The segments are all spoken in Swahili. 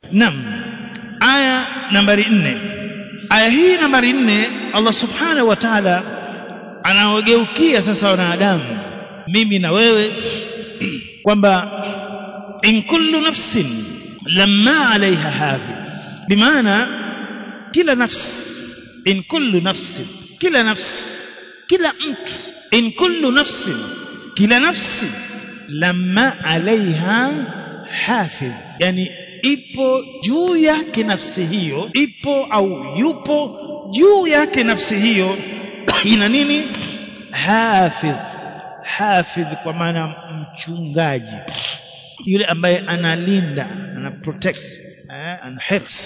Naam, aya nambari 4. Aya hii nambari 4, Allah subhanahu wa ta'ala anaogeukia sasa wanadamu, mimi na wewe, kwamba in kullu nafsin lamma 'alayha hafiz, bimaana kila nafsi, in kullu nafsin, kila nafsi, kila mtu, in kullu nafsin, kila nafsi, lamma 'alayha hafiz, yani ipo juu yake nafsi hiyo, ipo au yupo juu yake nafsi hiyo ina nini? Hafidh. Hafidh kwa maana mchungaji, yule ambaye analinda, ana protect, ana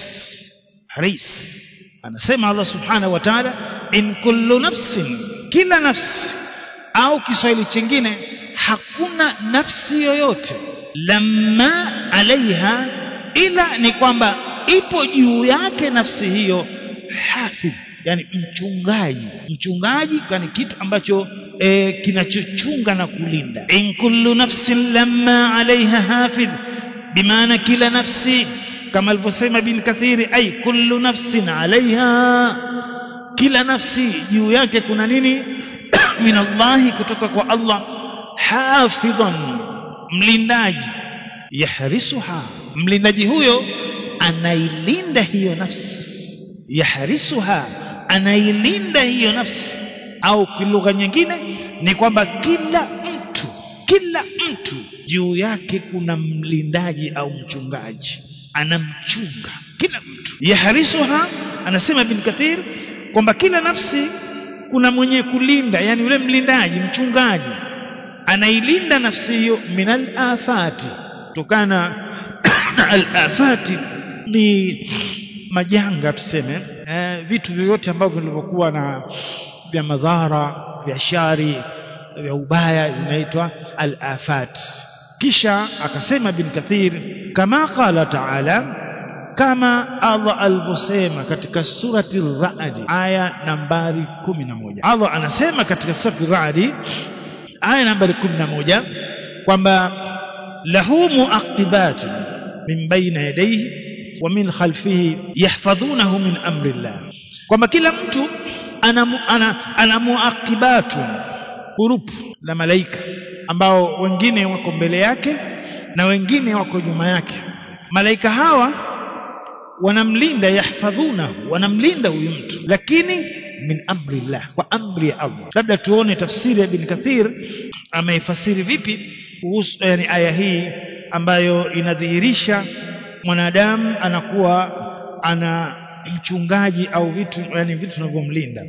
haris. Anasema Allah subhanahu wa ta'ala, in kullu nafsin, kila nafsi, au Kiswahili chingine, hakuna nafsi yoyote, lamma alaiha, ila ni kwamba ipo juu yake nafsi hiyo hafidh, yani mchungaji. Mchungaji ni kitu ambacho kinachochunga na kulinda. In kullu nafsin lamma alaiha hafidh, bimaana kila nafsi, kama alivyosema Ibn Kathir, ay kullu nafsin alaiha, kila nafsi juu yake kuna nini? min Allah, kutoka kwa Allah, hafidhan, mlindaji, yahrisuha, mlindaji huyo anailinda hiyo nafsi, yahrisuha, anailinda hiyo nafsi. Au kwa lugha nyingine ni kwamba kila mtu juu yake kuna mlindaji au mchungaji, anamchunga kila mtu. Yahrisuha, anasema Ibn Kathir kwamba kila nafsi kuna mwenye kulinda, yani yule mlindaji, mchungaji anailinda nafsi hiyo minal afati, kutokana na al-afati ni majanga, tuseme vitu vyote ambavyo vilivyokuwa na vya madhara, vya shari, vya ubaya, zinaitwa al-afat. Kisha akasema Ibn Kathir, kama qala ta'ala, kama Allah alivyosema katika surati ar-Ra'd aya nambari 11. Allah anasema katika surati ar-Ra'd aya nambari 11 kwamba lahu muaqibatun min bayna yadayhi wa min khalfihi yahfadhunahu min amri Allah, kwamba kila mtu ana muaqibatun, grupu la malaika ambao wengine wako mbele yake na wengine wako nyuma yake. Malaika hawa wanamlinda, yahfadhunahu, wanamlinda huyu mtu, lakini min amri Allah, kwa amri ya Allah. Labda tuone tafsiri ya Ibn Kathir ameifasiri vipi kuhusu yani aya hii ambayo inadhihirisha mwanadamu anakuwa ana mchungaji au vitu, yani vitu vinavyomlinda.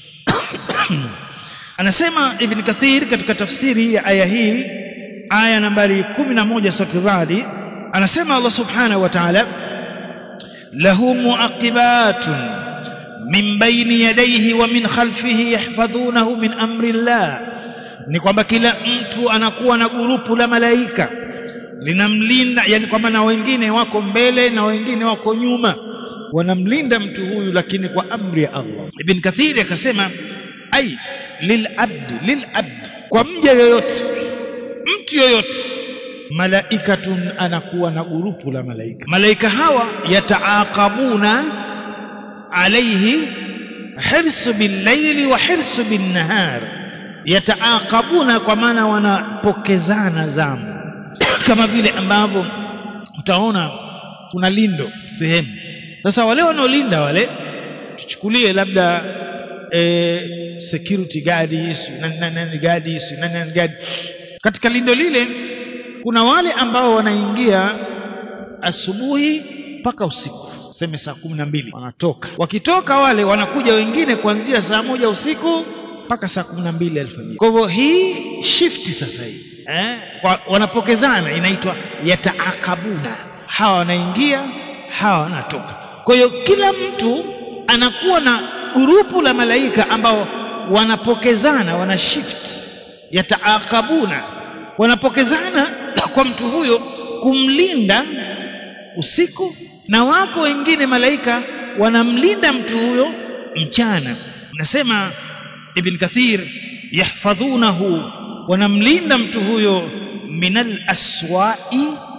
Anasema Ibn Kathir katika tafsiri ya aya hii, aya nambari 11 sura Ra'd, anasema Allah subhanahu wa ta'ala, lahu muaqibatun min bayni yadayhi wa min khalfihi yahfadhunahu min amri Allah, ni kwamba kila mtu anakuwa na grupu la malaika linamlinda, yani kwamba na wengine wako mbele na wengine wako nyuma, wanamlinda mtu huyu, lakini kwa amri ya Allah. Ibn Kathir akasema ay lilabd, kwa mja yoyote, mtu yoyote, malaikatun, anakuwa na grupu la malaika. Malaika hawa yataaqabuna alayhi hirsu bil-layli wa hirsu bin-nahar, yataaqabuna kwa maana wanapokezana zamu, kama vile ambavyo utaona kuna lindo sehemu. Sasa wale wanaolinda wale, tuchukulie labda security guards, nani guard, katika lindo lile kuna wale ambao wanaingia asubuhi mpaka usiku, sema saa 12 wanatoka. Wakitoka wale wanakuja wengine kuanzia saa 1 usiku mpaka saa 12 alfajiri. Kwa hivyo hii shift sasa hii wanapokezana, inaitwa yataakabuna, hawa wanaingia, hawa wanatoka. Kwa hiyo kila mtu anakuwa na grupu la malaika ambao wanapokezana, wana shift, yataakabuna, wanapokezana kwa mtu huyo kumlinda usiku, na wako wengine malaika wanamlinda mtu huyo mchana. Nasema Ibn Kathir, yahfadhunahu, wanamlinda mtu huyo minal aswa'i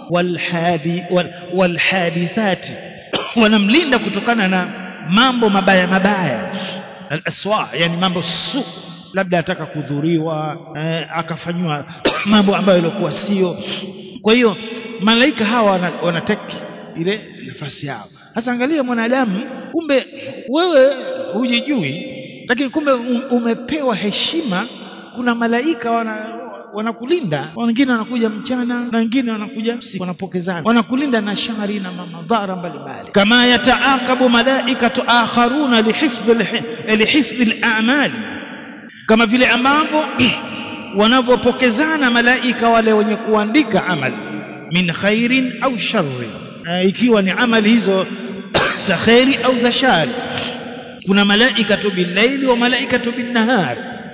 walhadithati, wanamlinda kutokana na mambo mabaya mabaya. Al-aswa, yani mambo su, labda ataka kudhuriwa, akafanywa mambo ambayo yalikuwa sio. Kwa hiyo malaika hawa wanateki ile nafasi yao. Sasa angalia mwanadamu, kumbe wewe hujijui, lakini kumbe umepewa heshima. Kuna malaika wanakulinda, wengine wanakuja mchana na wengine wanakuja usiku, wanapokezana, wanakulinda na shari na madhara mbalimbali. Kama yataakabu malaikatu akharuna lihifdhi al-a'mal, kama vile ambavyo wanavyopokezana malaika wale wenye kuandika amali, min khairin au sharri, ikiwa ni amali hizo za khairi au za shari. Kuna malaikatu bil-layli wa malaikatu bin-nahar,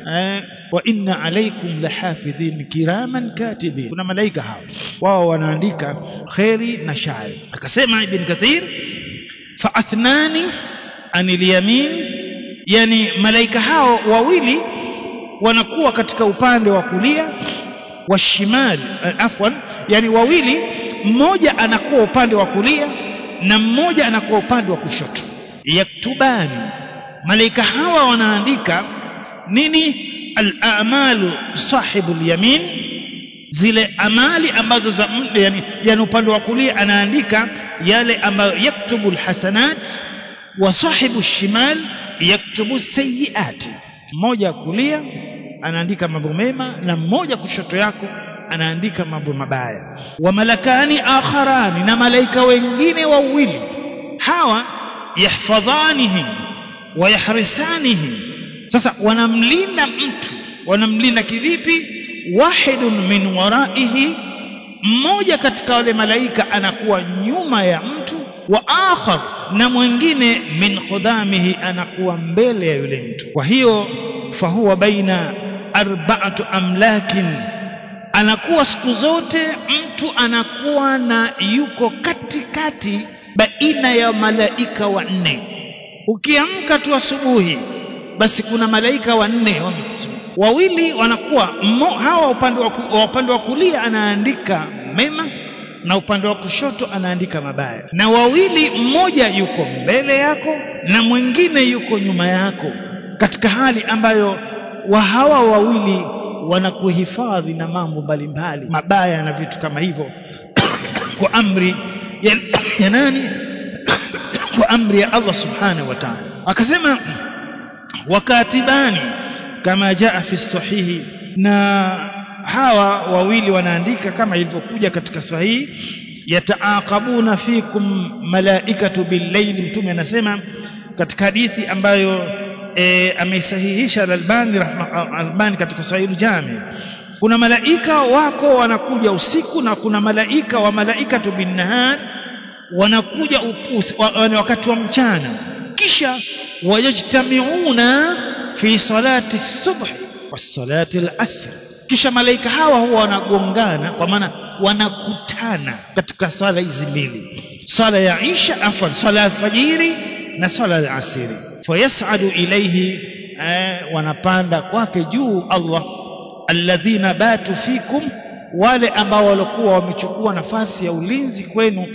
wa inna alaykum lahafidhin kiraman katibin. Kuna malaika hao wao wanaandika khairi na shari. Akasema Ibn Kathir, fa athnani anil yamin, yani malaika hao wawili wanakuwa katika upande wa kulia, wa shimal, yani wawili, mmoja anakuwa upande wa kulia na mmoja anakuwa upande wa kushoto. Yaktubani, malaika hawa wanaandika nini? Al-a'malu sahibul yamin, zile amali ambazo za yani upande wa kulia anaandika yale ambayo yaktubu al-hasanat, wa sahibu shimal yaktubu sayyiati. Mmoja kulia anaandika mambo mema na mmoja kushoto yako anaandika mambo mabaya. Wa malakani akharani, na malaika wengine wawili hawa, yahfadhanihim wa yahrisanihim. Sasa wanamlinda mtu. Wanamlinda kivipi? Wahidun min waraihi, mmoja katika wale malaika anakuwa nyuma ya mtu, wa akhar, na mwingine min khudamihi, anakuwa mbele ya yule mtu. Kwa hiyo fahuwa baina arba'atu amlakin, anakuwa siku zote mtu anakuwa na yuko katikati baina ya malaika wanne. Ukiamka tu asubuhi, basi kuna malaika wanne, wawili wanakuwa hawa upande wa kulia anaandika mema na upande wa kushoto anaandika mabaya, na wawili, mmoja yuko mbele yako na mwingine yuko nyuma yako, katika hali ambayo hawa wawili wanakuhifadhi na mambo mbalimbali mabaya na vitu kama hivyo kwa amri ya nani? Kwa amri ya Allah subhanahu wa ta'ala. Akasema wakatibani kama jaa fi sahihi, na hawa wawili wanaandika kama ilivyokuja katika sahihi. Yataaqabuna fikum malaikatu bil-layli, mtume anasema katika hadithi ambayo ameisahihisha al-Albani katika Sahih al-Jami, kuna malaika wako wanakuja usiku na kuna malaika wa malaikatu bin-nahar wanakuja wakati wa mchana. Kisha wayajtamiuna fi salati as-subh wa salati al-asr, kisha malaika hawa huwa wanagongana, kwa maana wanakutana katika sala hizi mbili, sala ya Isha, sala ya fajiri na sala ya asiri. Fayas'adu ilayhi, wanapanda kwake juu Allah, alladhina batu fikum, wale ambao walikuwa wamechukua nafasi ya ulinzi kwenu,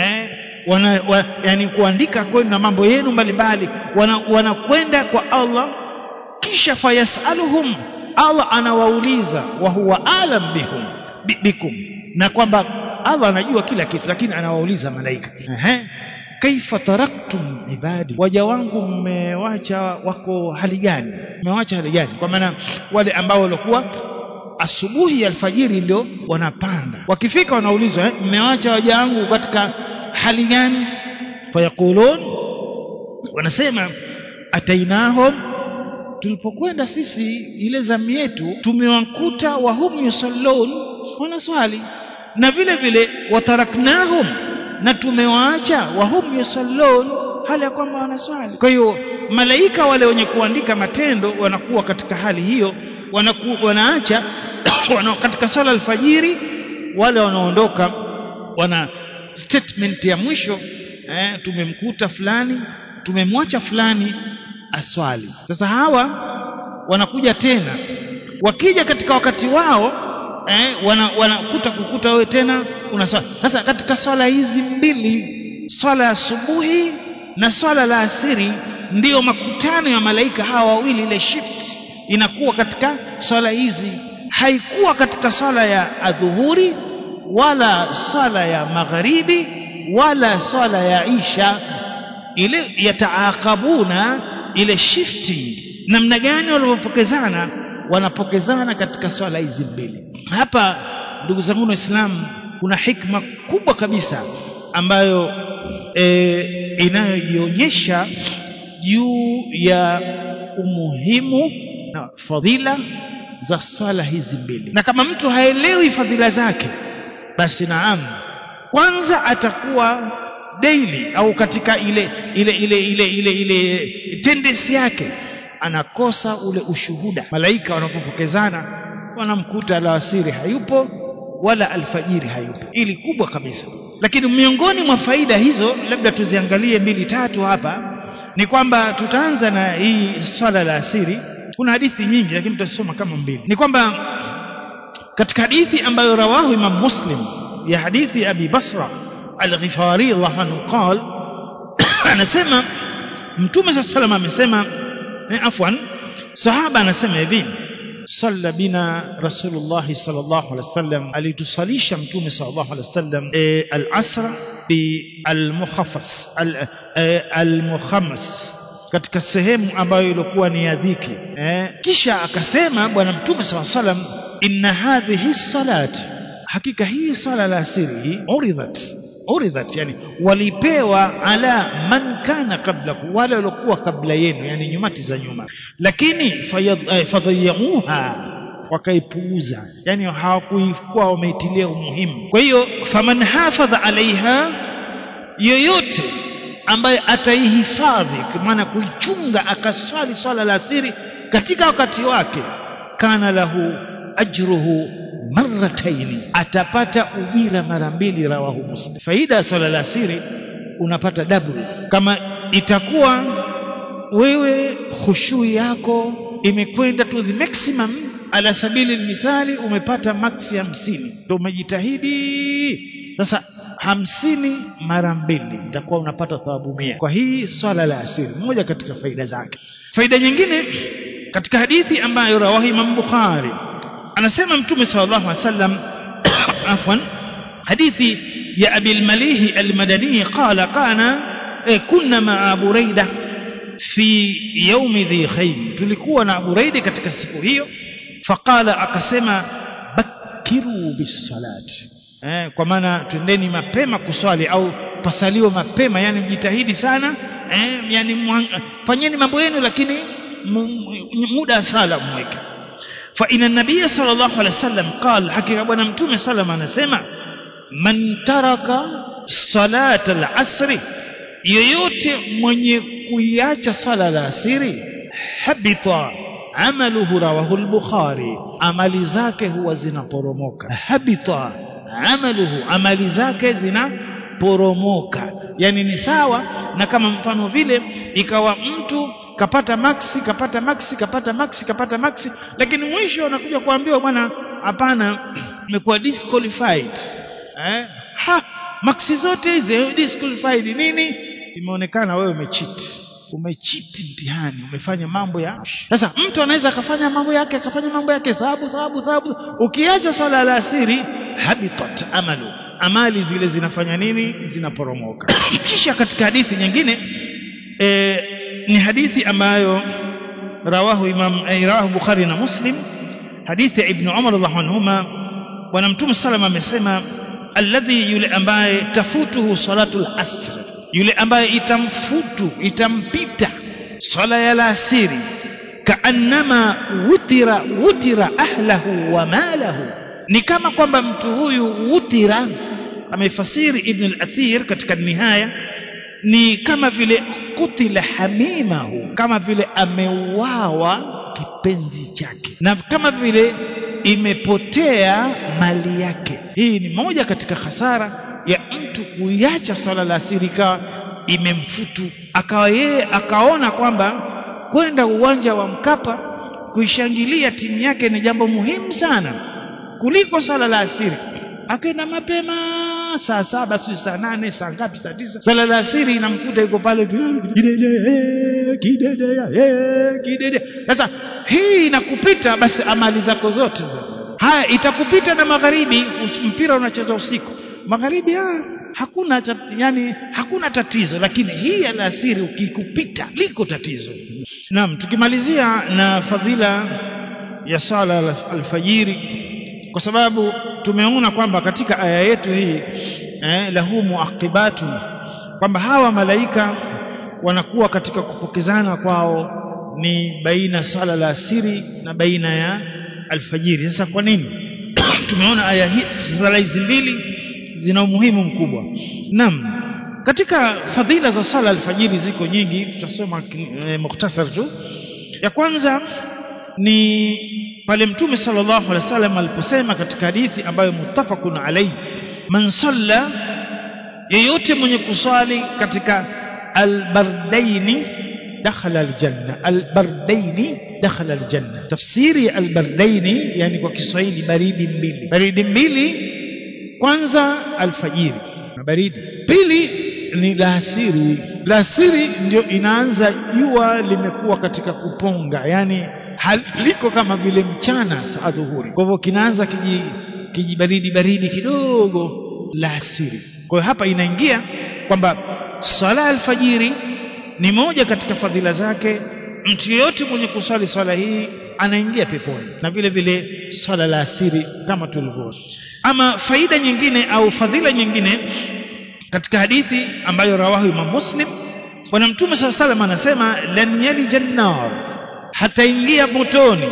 yani kuandika kwenu na mambo yenu mbalimbali, wanakwenda kwa Allah. Kisha fayasaluhum, Allah anawauliza, wa huwa alam bikum, na kwamba Allah anajua kila kitu, lakini anawauliza malaika, kaifa taraktum ibadi, waja wangu mmewacha wako hali gani? Mmewacha hali gani? Kwa maana wale ambao walikuwa asubuhi alfajiri ndio wanapanda, wakifika wanaulizwa, mmewacha waja wangu katika hali gani? Fayaqulun, wanasema atainahum, tulipokwenda sisi ile zamu yetu tumewakuta wahum yusallun, wanaswali, na vile vile wataraknahum, na tumewaacha wahum yusallun, hali ya kwamba wanaswali. Kwa hiyo malaika wale wenye kuandika matendo wanakuwa katika hali hiyo, wanaacha katika sala alfajiri, wale wanaondoka wana statement ya mwisho, tumemkuta fulani, tumemwacha fulani aswali. Sasa hawa wanakuja tena, wakija katika wakati wao wanakuta wewe tena unaswali. Sasa katika swala hizi mbili, swala ya asubuhi na swala la asiri, ndiyo makutano ya malaika hawa wawili. Ile shift inakuwa katika swala hizi, haikuwa katika swala ya adhuhuri wala swala ya magharibi wala swala ya isha. Ile yataakabuna, ile shifti namna gani walivyopokezana, wanapokezana katika swala hizi mbili. Hapa ndugu zangu Waislamu, kuna hikma kubwa kabisa ambayo inayojionyesha juu ya umuhimu na fadhila za swala hizi mbili. Na kama mtu haelewi fadhila zake, basi naam, kwanza atakuwa daily au katika ile tendency yake anakosa ule ushuhuda. Malaika wanapopokezana wanamkuta alasiri hayupo wala alfajiri hayupo. Ili kubwa kabisa. Lakini miongoni mwa faida hizo, labda tuziangalie 2-3 hapa, ni kwamba tutaanza na hii swala la asiri. Kuna hadithi nyingi lakini tutasoma kama 2. Ni kwamba katika hadithi ambayo rawahu Imam Muslim, ya hadithi Abi Basra al-Ghifari radhiallahu anhu, qala, anasema Mtume sallallahu alayhi wasallam amesema, sahaba anasema hivi, salla bina Rasulullah sallallahu alaihi wasallam, alitusalisha Mtume sallallahu alaihi wasallam al-asra bi al-mukhammas, katika sehemu ambayo ilikuwa ni ya dhiki. Kisha akasema bwana Mtume sallallahu alaihi wasallam, inna hadhihi salat, hakika hii sala la asiri, uridhat, yani walipewa ala man kana qablakum, wale waliokuwa kabla yenu, yani nyumati za nyuma, lakini fadhayyuha, wakaipuuza, yani hawakuikuwa wameitilia umuhimu. Kwa hiyo faman hafadha alaiha, yoyote ambaye ataihifadhi, kwa maana kuichunga, akaswali swala la asiri katika wakati wake, kana lahu ajruhu marrataini, atapata ujira mara 2. Rawahu Muslim. Faida ya swala la asiri, unapata double. Kama itakuwa wewe khushui yako imekwenda to the maximum, ala sabili mithali, umepata max 50, ndio umejitahidi. Sasa 50 mara 2 itakuwa unapata thawabu 100 kwa hii swala la asiri. Moja katika faida zake. Faida nyingine katika hadithi ambayo rawahi Imam Bukhari, anasema Mtume sallallahu alaihi wasallam, afwan, hadithi ya Abi al-Malih al-Madani, qala kunna ma'a Buraida fi yawmi dhi khayl, tulikuwa na Buraida katika siku hiyo. Faqala, akasema, bakiru bis-salat, kwa maana twendeni mapema kuswali, au pasaliwe mapema, yani mjitahidi sana, yani fanyeni mambo yenu, lakini muda sala mweke. Fa inna nabiy sallallahu alaihi wasallam qala, hakika bwana Mtume sallallahu anasema, man taraka salat al-asri, yoyote mwenye kuiacha sala la asiri, habita amaluhu. Rawahu al-Bukhari, amali zake huwa zinaporomoka. Habita amaluhu, amali zake zinaporomoka. Yani ni sawa na kama mfano vile ikawa mtu kapata maxi, lakini mwisho anakuja kuambiwa, bwana, hapana, umekuwa disqualified. Maxi zote hizi disqualified. Nini? Imeonekana wewe umecheat mtihani, umefanya mambo ya. Sasa mtu anaweza akafanya mambo yake thawabu. Ukiacha swala la asiri, habitat amalu, amali zile zinafanya nini? Zinaporomoka. Kisha katika hadithi nyingine, ni hadithi ambayo rawahu Bukhari na Muslim, hadithi ya Ibn Umar radhiallahu anhuma, bwana Mtume sallallahu alayhi wasallam amesema, alladhi, yule ambaye tafutuhu salatul asr, yule ambaye itampita swala ya alasiri, kaannama wutira ahlahu wa malahu, ni kama kwamba mtu huyu wutira, amefasiri Ibn al-Athir katika Nihaya, ni kama vile kutila hamimahu, kama vile ameuawa kipenzi chake, na kama vile imepotea mali yake. Hii ni moja katika hasara ya mtu kuiacha swala la asiri, ikawa imemfutu, akawa yeye akaona kwamba kwenda uwanja wa Mkapa kuishangilia timu yake ni jambo muhimu sana. kuliko sala la asiri. Akaenda mapema saa 7 saa 8 saa ngapi saa 9, sala la asiri inamkuta yuko pale kidede. Sasa hii inakupita, basi amali zako zote haya itakupita. Na magharibi, mpira unacheza usiku, magharibi hakuna yani hakuna tatizo, lakini hii alasiri ukikupita liko tatizo. Naam, tukimalizia na fadhila ya sala alfajiri, kwa sababu tumeona kwamba katika aya yetu hii lahu muaqibatu, kwamba hawa malaika wanakuwa katika kupokezana kwao ni baina sala la asiri na baina ya alfajiri. Sasa kwa nini? Tumeona aya hizi mbili zina umuhimu mkubwa. Naam, katika fadhila za sala alfajiri ziko nyingi, tutasoma mukhtasar tu. Ya kwanza ni pale Mtume sallallahu alaihi wasallam aliposema katika hadithi ambayo muttafaqun alayhi, man salla, yeyote mwenye kuswali katika albardaini dakhala aljanna. Albardaini dakhala aljanna, tafsiri albardaini yani kwa Kiswahili baridi mbili. Baridi mbili, kwanza alfajiri na baridi, pili ni laasiri. Laasiri ndio inaanza jua limekuwa katika kuponga, yani haliko kama vile mchana saa dhuhuri, kwa hivyo kinaanza kijibaridi baridi kidogo laasiri. Kwa hiyo hapa inaingia kwamba sala alfajiri ni moja katika fadhila zake. Mtu yeyote mwenye kusali swala hii anaingia peponi, na vile vile swala la asiri kama tulivyoona. Ama faida nyingine au fadhila nyingine katika hadithi ambayo rawahu Imam Muslim, bwana Mtume sallallahu alaihi wasallam anasema lan yalija an-nar, hataingia motoni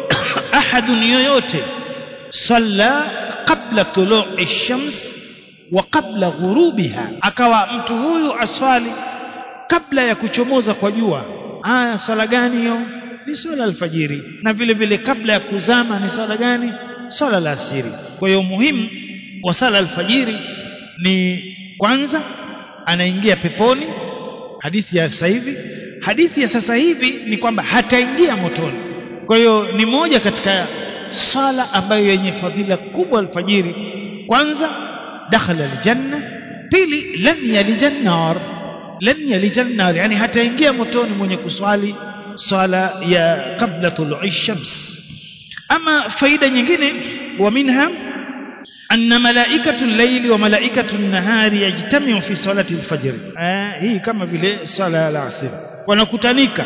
ahadun yoyote salla qabla tulu'i ash-shams wa qabla ghurubiha, akawa mtu huyu aswali kabla ya kuchomoza kwa jua. Swala gani hiyo? Ni swala alfajiri. Na vile vile kabla ya kuzama ni swala gani? Swala la asiri. Kwa hiyo muhimu wa swala alfajiri ni kwanza anaingia peponi, hadithi ya sasa hivi. Hadithi ya sasa hivi ni kwamba hataingia motoni. Kwa hiyo ni moja katika sala ambayo yenye fadhila kubwa alfajiri. Kwanza dakhala aljanna, pili lan yalijan nar. Lan yalijan nar yani hataingia motoni mwenye kuswali swala ya qabla tulu'i shams. Ama faida nyingine, wa minha anna malaikatu al-layli wa malaikatu an-nahari yajtami'u fi salati al-fajr. Hii kama vile swala ya asr wanakutanika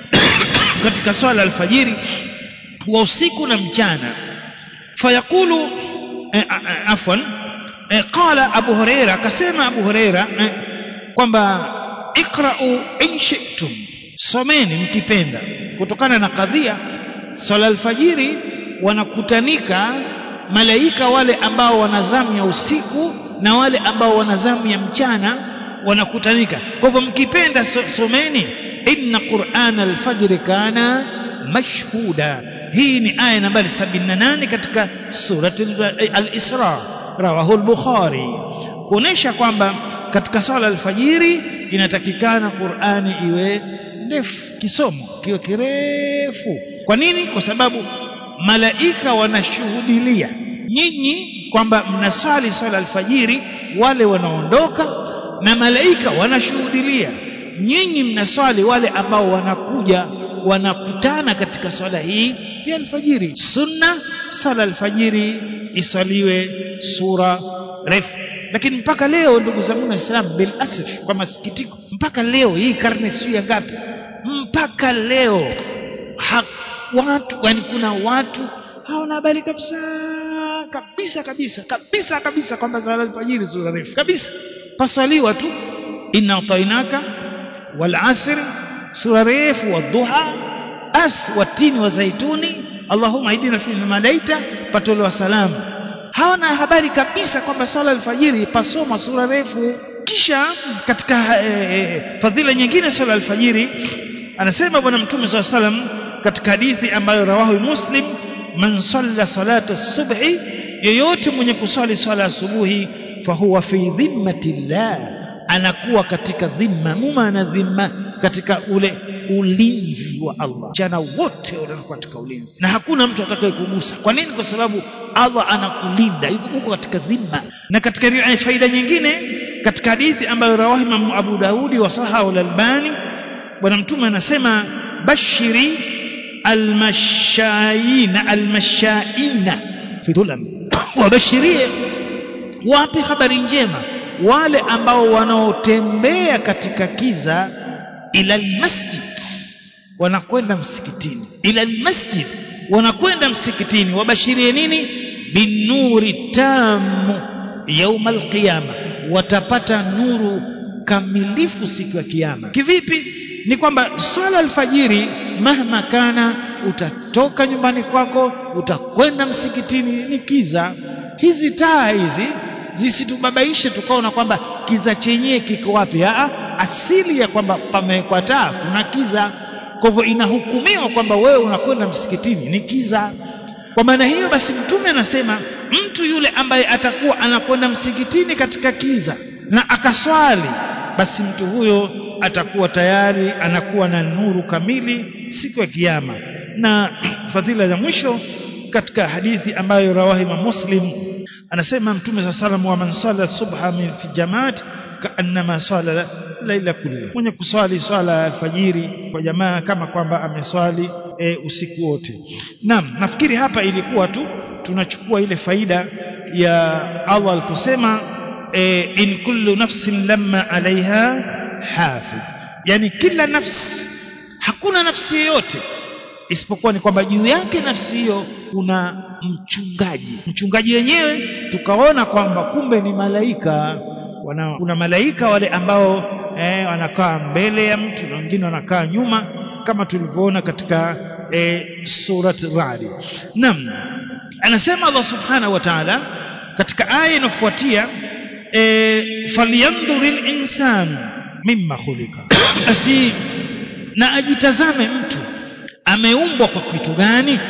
katika swala al-fajiri wa usiku na mchana. Fayaqulu afwan qala Abu Huraira, akasema Abu Huraira kwamba iqra'u in shi'tum, someni mkipenda. Kutokana na kadhia swala alfajiri wanakutanika malaika wale ambao wana zamu ya usiku na wale ambao wana zamu ya mchana wanakutanika. Kwa hivyo mkipenda someni inna qur'ana alfajr kana mashhuda. Hii ni aya nambari 78 katika surati al-Isra, rawahu al-Bukhari, kuonesha kwamba katika swala alfajiri inatakikana Qur'ani iwe ndefu, kisomo kiwe kirefu. Kwa nini? Kwa sababu malaika wanashuhudilia nyinyi kwamba mnaswali swala alfajiri, wale wanaondoka, na malaika wanashuhudilia nyinyi mnaswali, wale ambao wanakuja wanakutana katika swala hii ya alfajiri. Sunna swala alfajiri isaliwe sura refu, lakini mpaka leo ndugu zangu Waislamu, bil asf, kwa masikitiko, mpaka leo hii karne sio ya ngapi, mpaka leo watu, yani kuna watu hawana habari kabisa kwamba swala alfajiri sura refu kabisa. Paswaliwa tu inna atainaka wal asr sura refu, wa duha wa tini wa zaituni, Allahumma idina fi malaita, patolewa salamu. Hawana habari kabisa kwamba swala alfajiri pasoma sura refu. Kisha katika fadhila nyingine swala alfajiri, anasema bwana Mtume sallallahu alaihi wasallam katika hadithi ambayo rawahu Muslim, man salla salata as-subhi, yeyote mwenye kusali swala asubuhi, fahuwa fi dhimmatillah, anakuwa katika dhimma. Muma na dhimma katika ule ulinzi wa Allah. Jana wote wanakuwa katika ulinzi na hakuna mtu atakaye kugusa. Kwa nini? Kwa sababu Allah anakulinda, yuko katika dhima. Na katika faida nyingine katika hadithi ambayo rawahi Imam Abu Daudi wa sahahu al-Albani, bwana mtume anasema bashiri almashaina fi dhulam, wabashirie, wapi habari njema wale ambao wanaotembea katika kiza, ila almasjid, wanakwenda msikitini, ila almasjid, wanakwenda msikitini. Wabashirie nini? binuri tamu yauma alqiyama, watapata nuru kamilifu siku ya kiyama. Kivipi? Ni kwamba swala alfajiri mahma kana, utatoka nyumbani kwako utakwenda msikitini, ni kiza. Hizi taa hizi zisitubabaishe tukaona kwamba kiza chenyewe kiko wapi. Asili ya kwamba pamewekwa taa kuna kiza, kwa hivyo inahukumiwa kwamba wewe unakwenda msikitini ni kiza. Kwa maana hiyo basi mtume anasema mtu yule ambaye atakuwa anakwenda msikitini katika kiza na akaswali, basi mtu huyo atakuwa tayari anakuwa na nuru kamili siku ya kiyama. Na fadhila ya mwisho katika hadithi ambayo rawahi Muslim, anasema mtume sallallahu alayhi wasallam, wa man salla subha min fi jamaat kaannama salla laila kulli, mwenye kuswali swala alfajiri kwa jamaa kama kwamba ameswali usiku wote. Naam, nafikiri hapa ilikuwa tu tunachukua ile faida ya Allah aliposema in kullu nafsin lamma alaiha hafidh, yani kila nafsi, hakuna nafsi yoyote isipokuwa ni kwamba juu yake nafsi hiyo kuna mchungaji. Mchungaji wenyewe tukaona kwamba kumbe ni malaika. Kuna malaika wale ambao wanakaa mbele ya mtu na wengine wanakaa nyuma, kama tulivyoona katika surat Ra'd. Naam, anasema Allah subhanahu wa ta'ala katika aya inayofuatia, falyanzuril insan mimma khuliqa, asi na ajitazame mtu ameumbwa kwa kitu gani.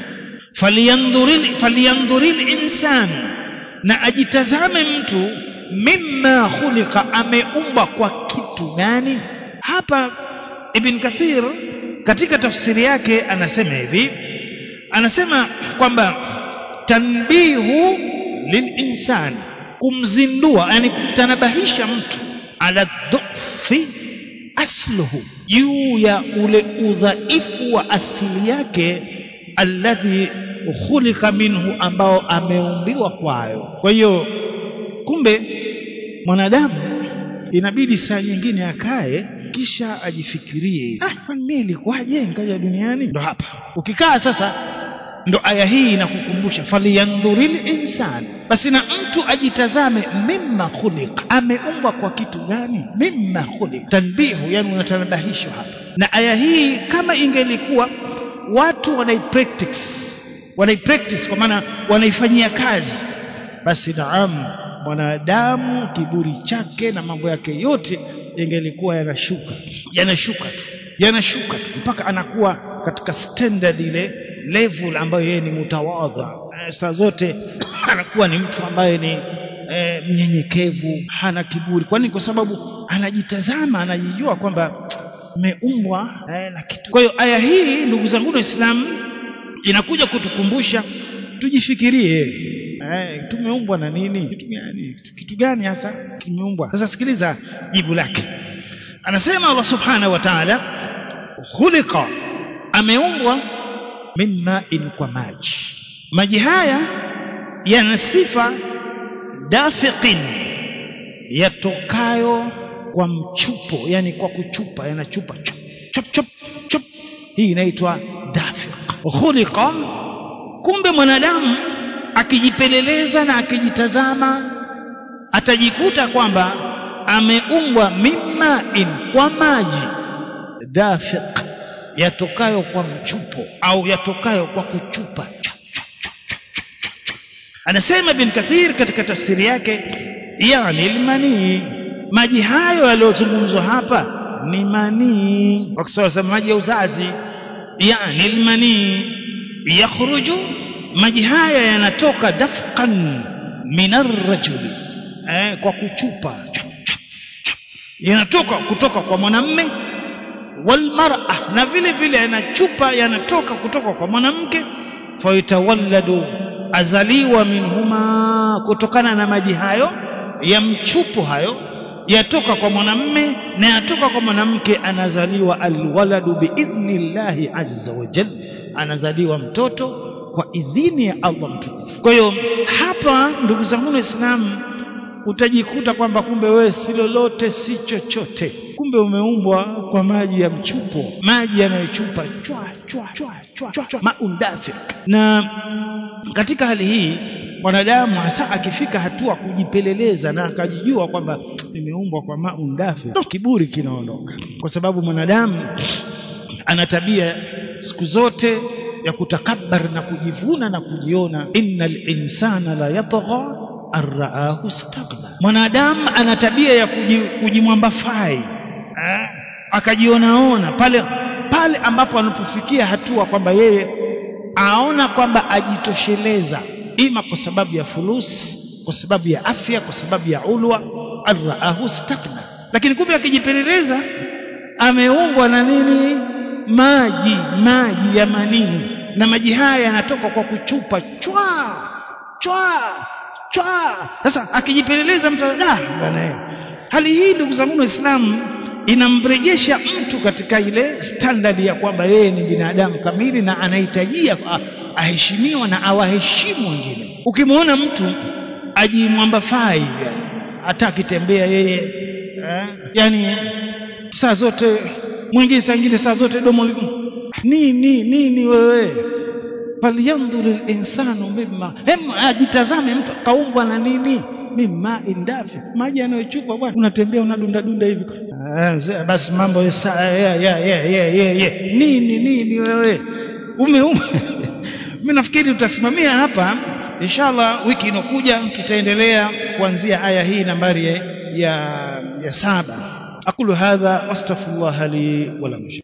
Falyanzuril insan, na ajitazame mtu mimma khuliqa, ameumbwa kwa kitu gani. Hapa Ibn Kathir katika tafsiri yake anasema hivi, anasema kwamba tanbihu lilinsan, kumzindua, yani kumtanabahisha mtu, ala dhufi asluhu, juu ya ule udhaifu wa asili yake, alladhi khuliqa minhu, ambao ameumbiwa kwayo. Kwa hiyo kumbe mwanadamu inabidi saa nyingine akae kisha ajifikirie, kwani mimi nilikuwaje nikaja duniani? Ndo hapa ukikaa sasa, ndo aya hii inakukumbusha falyanzuril insan, basi na mtu ajitazame mimma khuliq, ameumbwa kwa kitu gani. Mimma khuliq, tanbihu, yani unatanabahishwa hapa. Na aya hii kama ingelikuwa watu wanaipractice kwa maana wanaifanyia kazi, basi naam, mwanadamu kiburi chake na mambo yake yote ingelikuwa yanashuka tu mpaka anakuwa katika standard, ile level ambayo yeye ni mutawadha, saa zote anakuwa ni mtu ambaye ni mnyenyekevu, hana kiburi. Kwa nini? Kwa sababu anajitazama, anajijua kwamba umeumbwa na kitu. Kwa hiyo aya hii, ndugu zangu Waislamu, inakuja kutukumbusha tujifikirie, tumeumbwa na nini? Kitu gani hasa kimeumbwa? Sasa sikiliza jibu lake. Anasema Allah subhanahu wa ta'ala, khuliqa, ameumbwa mimma in, kwa maji. Maji haya yana sifa dafiqin, yatokayo kwa mchupo, yani kwa kuchupa, yanachupa chop chop chop, hii inaitwa dafiq. Khuliqa, kumbe mwanadamu akijipeleleza na akijitazama atajikuta kwamba ameumbwa mimma in, kwa maji, dafiq, yatokayo kwa mchupo au yatokayo kwa kuchupa. Anasema Ibn Kathir katika tafsiri yake, yani almani, maji hayo yaliyozungumzwa hapa ni manii, wakisema maji ya uzazi, yani almani yakhruju, maji haya yanatoka dafqan minar rajuli, kwa kuchupa, yanatoka kutoka kwa mwanamume, walmar'a, na vile vile yanachupa yanatoka kutoka kwa mwanamke, fayatawalladu, azaliwa minhuma, kutokana na maji hayo ya mchupo hayo yatoka kwa mwanamme na yatoka kwa mwanamke, anazaliwa alwaladu biidhnillahi azza wa jalla, anazaliwa mtoto kwa idhini ya Allah mtukufu. Kwa hiyo hapa ndugu zangu Waislamu, utajikuta kwamba kumbe wewe si lolote si chochote, kumbe umeumbwa kwa maji ya mchupo, maji yanayochupa chwa chwa chwa chwa chwa, maundafik. Na katika hali hii mwanadamu hasa akifika hatua kujipeleleza na akajijua kwamba nimeumbwa kwa maundafik, ndio kiburi kinaondoka, kwa sababu mwanadamu ana tabia siku zote ya kutakabbar na kujivuna na kujiona. Innal insana la yatgha arraahu istaghna, mwanadamu ana tabia ya kujimwambafai, akajionaona pale ambapo anapofikia hatua kwamba yeye aona kwamba ajitosheleza, ima kwa sababu ya fulus, kwa sababu ya afya, kwa sababu ya ulwa, arraahu istaghna. Lakini kumbe akijipeleleza ameumbwa na nini? Maji ya manii, na maji haya yanatoka kwa kuchupa chwa chwa chwa. Sasa akijipeleleza mtu bwana. Hali hii ndugu zangu Waislamu inamrejesha mtu katika ile standard ya kwamba yeye ni binadamu kamili na anahitajia aheshimiwa na awaheshimu wengine. Ukimwona mtu ajimwambafai, hata akitembea yeye yani saa zote, mwingine saa zote domo nini wewe, falyanzur al-insanu mimma, ajitazame mtu kaumbwa na nini? Mimma indafi, maji yanayochupa bwana, unatembea unadunda dunda hivi, basi mambo nini wewe mimi nafikiri tutasimamia hapa inshallah. Wiki inokuja tutaendelea kuanzia aya hii nambari ya 7. aqulu hadha wastaghfirullah li wa lakum.